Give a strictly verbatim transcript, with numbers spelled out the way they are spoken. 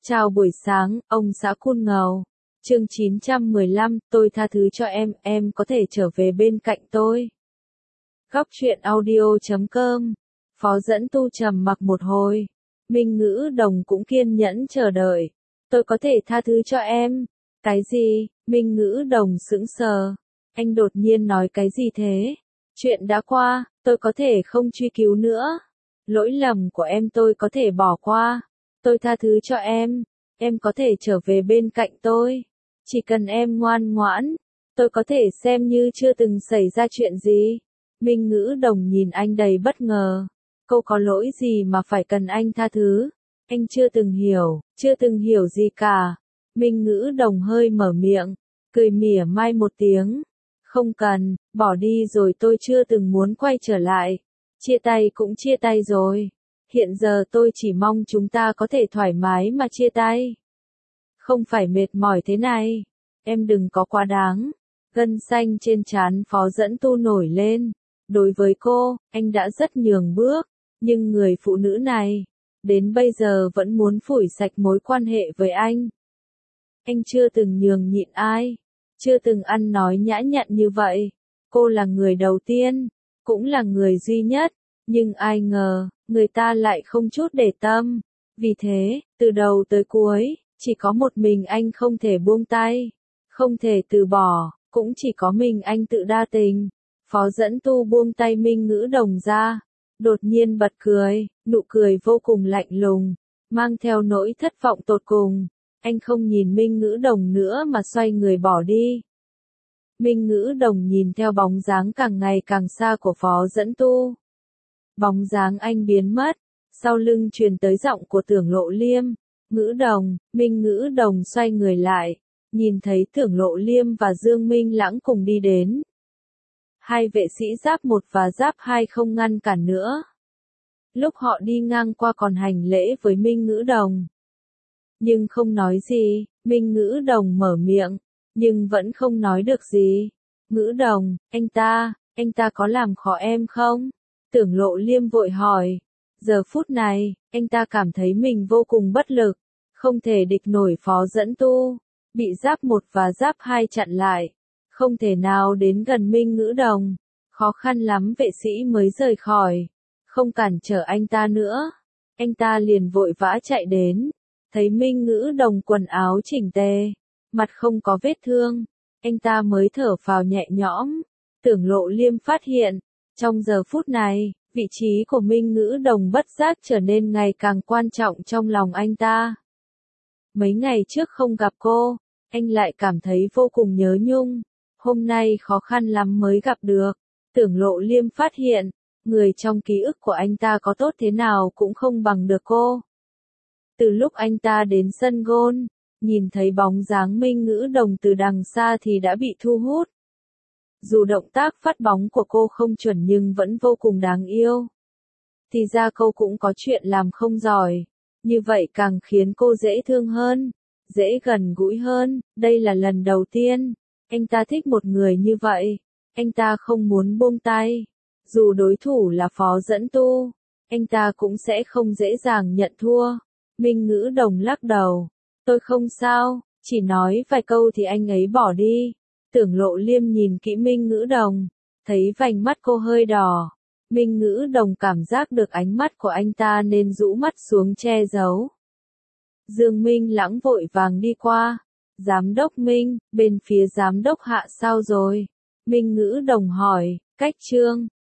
Chào buổi sáng, ông xã Cun Ngầu. Chương chín trăm mười lăm, tôi tha thứ cho em, em có thể trở về bên cạnh tôi. Góc truyện audio chấm com. Phó Dẫn Tu trầm mặc một hồi. Minh Ngữ Đồng cũng kiên nhẫn chờ đợi. Tôi có thể tha thứ cho em. Cái gì? Minh Ngữ Đồng sững sờ. Anh đột nhiên nói cái gì thế? Chuyện đã qua, tôi có thể không truy cứu nữa. Lỗi lầm của em tôi có thể bỏ qua. Tôi tha thứ cho em. Em có thể trở về bên cạnh tôi. Chỉ cần em ngoan ngoãn, tôi có thể xem như chưa từng xảy ra chuyện gì. Minh Ngữ Đồng nhìn anh đầy bất ngờ. Cô có lỗi gì mà phải cần anh tha thứ? Anh chưa từng hiểu, chưa từng hiểu gì cả. Minh Ngữ Đồng hơi mở miệng, cười mỉa mai một tiếng. Không cần, bỏ đi rồi, tôi chưa từng muốn quay trở lại. Chia tay cũng chia tay rồi. Hiện giờ tôi chỉ mong chúng ta có thể thoải mái mà chia tay. Không phải mệt mỏi thế này. Em đừng có quá đáng. Gân xanh trên trán Phó Dẫn Tu nổi lên. Đối với cô, anh đã rất nhường bước. Nhưng người phụ nữ này, đến bây giờ vẫn muốn phủi sạch mối quan hệ với anh. Anh chưa từng nhường nhịn ai. Chưa từng ăn nói nhã nhặn như vậy. Cô là người đầu tiên. Cũng là người duy nhất. Nhưng ai ngờ, người ta lại không chút để tâm. Vì thế, từ đầu tới cuối, chỉ có một mình anh không thể buông tay. Không thể từ bỏ, cũng chỉ có mình anh tự đa tình. Phó Dẫn Tu buông tay Minh Ngữ Đồng ra. Đột nhiên bật cười, nụ cười vô cùng lạnh lùng, mang theo nỗi thất vọng tột cùng. Anh không nhìn Minh Ngữ Đồng nữa mà xoay người bỏ đi. Minh Ngữ Đồng nhìn theo bóng dáng càng ngày càng xa của Phó Dẫn Tu. Bóng dáng anh biến mất, sau lưng truyền tới giọng của Tưởng Lộ Liêm. Ngữ Đồng. Minh Ngữ Đồng xoay người lại, nhìn thấy Tưởng Lộ Liêm và Dương Minh Lãng cùng đi đến. Hai vệ sĩ giáp một và giáp hai không ngăn cản nữa. Lúc họ đi ngang qua còn hành lễ với Minh Ngữ Đồng. Nhưng không nói gì. Minh Ngữ Đồng mở miệng, nhưng vẫn không nói được gì. Ngữ Đồng, anh ta, anh ta có làm khó em không? Tưởng Lộ Liêm vội hỏi. Giờ phút này, anh ta cảm thấy mình vô cùng bất lực, không thể địch nổi Phó Dẫn Tu, bị giáp một và giáp hai chặn lại, không thể nào đến gần Minh Ngữ Đồng, khó khăn lắm vệ sĩ mới rời khỏi, không cản trở anh ta nữa. Anh ta liền vội vã chạy đến, thấy Minh Ngữ Đồng quần áo chỉnh tề, mặt không có vết thương, anh ta mới thở phào nhẹ nhõm. Tưởng Lộ Liêm phát hiện, trong giờ phút này, vị trí của Minh Ngữ Đồng bất giác trở nên ngày càng quan trọng trong lòng anh ta. Mấy ngày trước không gặp cô, anh lại cảm thấy vô cùng nhớ nhung. Hôm nay khó khăn lắm mới gặp được. Tưởng Lộ Liêm phát hiện, người trong ký ức của anh ta có tốt thế nào cũng không bằng được cô. Từ lúc anh ta đến sân golf, nhìn thấy bóng dáng Minh Ngữ Đồng từ đằng xa thì đã bị thu hút. Dù động tác phát bóng của cô không chuẩn nhưng vẫn vô cùng đáng yêu. Thì ra cô cũng có chuyện làm không giỏi. Như vậy càng khiến cô dễ thương hơn, dễ gần gũi hơn. Đây là lần đầu tiên anh ta thích một người như vậy. Anh ta không muốn buông tay. Dù đối thủ là Phó Dẫn Tu, anh ta cũng sẽ không dễ dàng nhận thua. Minh Ngữ Đồng lắc đầu. Tôi không sao, chỉ nói vài câu thì anh ấy bỏ đi. Tưởng Lộ Liêm nhìn kỹ Minh Ngữ Đồng, thấy vành mắt cô hơi đỏ. Minh Ngữ Đồng cảm giác được ánh mắt của anh ta nên rũ mắt xuống che giấu. Dương Minh Lãng vội vàng đi qua. Giám đốc Minh, bên phía giám đốc Hạ sao rồi? Minh Ngữ Đồng hỏi. Cách Trương,